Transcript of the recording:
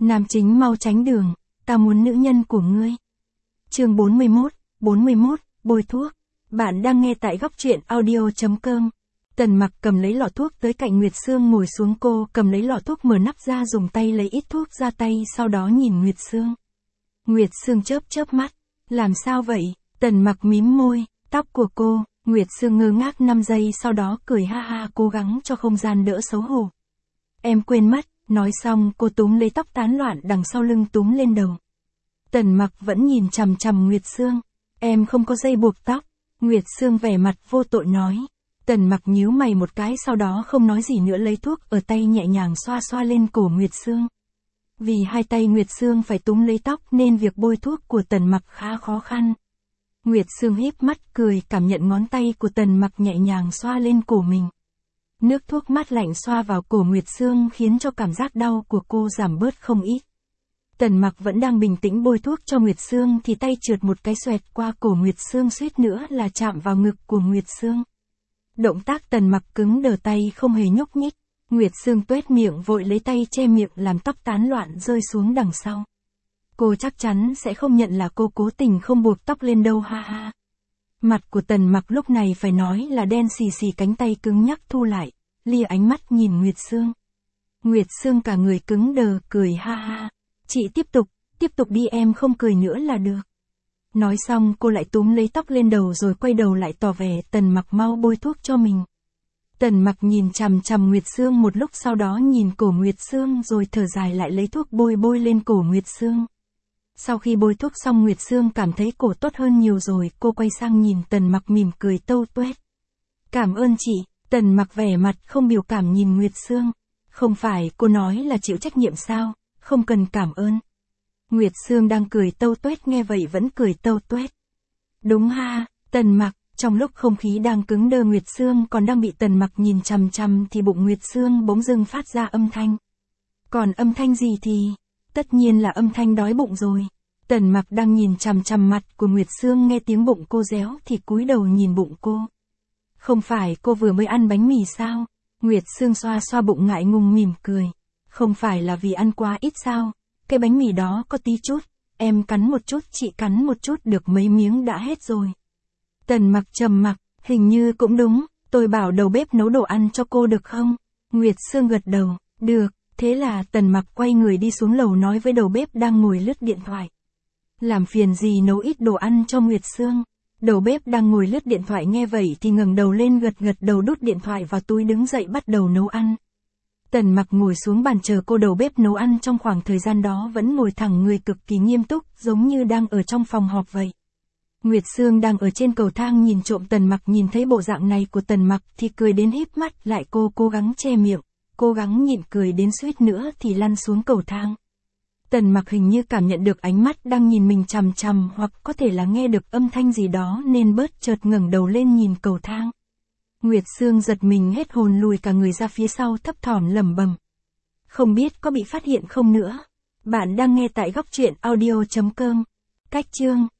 Nam chính mau tránh đường, ta muốn nữ nhân của ngươi. Chương 41, bôi thuốc. Bạn đang nghe tại góc truyện audio.com. Tần Mặc cầm lấy lọ thuốc tới cạnh Nguyệt Sương ngồi xuống, cô cầm lấy lọ thuốc mở nắp ra, dùng tay lấy ít thuốc ra tay, sau đó nhìn Nguyệt Sương. Nguyệt Sương chớp mắt. Làm sao vậy? Tần Mặc mím môi, tóc của cô. Nguyệt Sương ngơ ngác 5 giây, sau đó cười ha ha, cố gắng cho không gian đỡ xấu hổ. Em quên mất. Nói xong cô túm lấy tóc tán loạn đằng sau lưng túm lên đầu. Tần Mặc vẫn nhìn chằm chằm Nguyệt Sương. Em không có dây buộc tóc. Nguyệt Sương vẻ mặt vô tội nói. Tần Mặc nhíu mày một cái, sau đó không nói gì nữa, lấy thuốc ở tay nhẹ nhàng xoa xoa lên cổ Nguyệt Sương. Vì hai tay Nguyệt Sương phải túm lấy tóc nên việc bôi thuốc của Tần Mặc khá khó khăn. Nguyệt Sương híp mắt cười, cảm nhận ngón tay của Tần Mặc nhẹ nhàng xoa lên cổ mình. Nước thuốc mát lạnh xoa vào cổ Nguyệt Sương khiến cho cảm giác đau của cô giảm bớt không ít. Tần Mặc vẫn đang bình tĩnh bôi thuốc cho Nguyệt Sương thì tay trượt một cái xoẹt qua cổ Nguyệt Sương, suýt nữa là chạm vào ngực của Nguyệt Sương. Động tác Tần Mặc cứng đờ, tay không hề nhúc nhích. Nguyệt Sương tuét miệng, vội lấy tay che miệng làm tóc tán loạn rơi xuống đằng sau. Cô chắc chắn sẽ không nhận là cô cố tình không buộc tóc lên đâu, ha ha. Mặt của Tần Mặc lúc này phải nói là đen xì xì, cánh tay cứng nhắc thu lại, lia ánh mắt nhìn Nguyệt Sương. Nguyệt Sương cả người cứng đờ, cười ha ha. Chị tiếp tục đi, em không cười nữa là được. Nói xong cô lại túm lấy tóc lên đầu rồi quay đầu lại tỏ vẻ Tần Mặc mau bôi thuốc cho mình. Tần Mặc nhìn chằm chằm Nguyệt Sương một lúc, sau đó nhìn cổ Nguyệt Sương rồi thở dài, lại lấy thuốc bôi lên cổ Nguyệt Sương. Sau khi bôi thuốc xong, Nguyệt Sương cảm thấy cổ tốt hơn nhiều rồi, cô quay sang nhìn Tần Mặc mỉm cười tâu tuét. Cảm ơn chị. Tần Mặc vẻ mặt không biểu cảm nhìn Nguyệt Sương. Không phải cô nói là chịu trách nhiệm sao, không cần cảm ơn. Nguyệt Sương đang cười tâu tuét, nghe vậy vẫn cười tâu tuét. Đúng ha. Tần Mặc. Trong lúc không khí đang cứng đơ, Nguyệt Sương còn đang bị Tần Mặc nhìn chằm chằm thì bụng Nguyệt Sương bỗng dưng phát ra âm thanh. Còn âm thanh gì thì? Tất nhiên là âm thanh đói bụng rồi. Tần Mặc đang nhìn chằm chằm mặt của Nguyệt Sương, nghe tiếng bụng cô réo thì cúi đầu nhìn bụng cô. Không phải cô vừa mới ăn bánh mì sao? Nguyệt Sương xoa xoa bụng ngại ngùng mỉm cười. Không phải là vì ăn quá ít sao? Cái bánh mì đó có tí chút, em cắn một chút, chị cắn một chút, được mấy miếng đã hết rồi. Tần Mặc trầm mặc, hình như cũng đúng, tôi bảo đầu bếp nấu đồ ăn cho cô được không? Nguyệt Sương gật đầu, được. Thế là Tần Mặc quay người đi xuống lầu nói với đầu bếp đang ngồi lướt điện thoại. Làm phiền gì nấu ít đồ ăn cho Nguyệt Sương. Đầu bếp đang ngồi lướt điện thoại nghe vậy thì ngẩng đầu lên, gật đầu, đút điện thoại vào túi, đứng dậy bắt đầu nấu ăn. Tần Mặc ngồi xuống bàn chờ cô đầu bếp nấu ăn, trong khoảng thời gian đó vẫn ngồi thẳng người, cực kỳ nghiêm túc, giống như đang ở trong phòng họp vậy. Nguyệt Sương đang ở trên cầu thang nhìn trộm Tần Mặc, nhìn thấy bộ dạng này của Tần Mặc thì cười đến híp mắt lại, cô cố gắng che miệng, cố gắng nhịn cười đến suýt nữa thì lăn xuống cầu thang. Tần Mặc hình như cảm nhận được ánh mắt đang nhìn mình chằm chằm, hoặc có thể là nghe được âm thanh gì đó nên bớt chợt ngẩng đầu lên nhìn cầu thang. Nguyệt Sương giật mình hết hồn, lùi cả người ra phía sau, thấp thỏm lẩm bẩm. Không biết có bị phát hiện không nữa. Bạn đang nghe tại góc truyện audio.com. Cách chương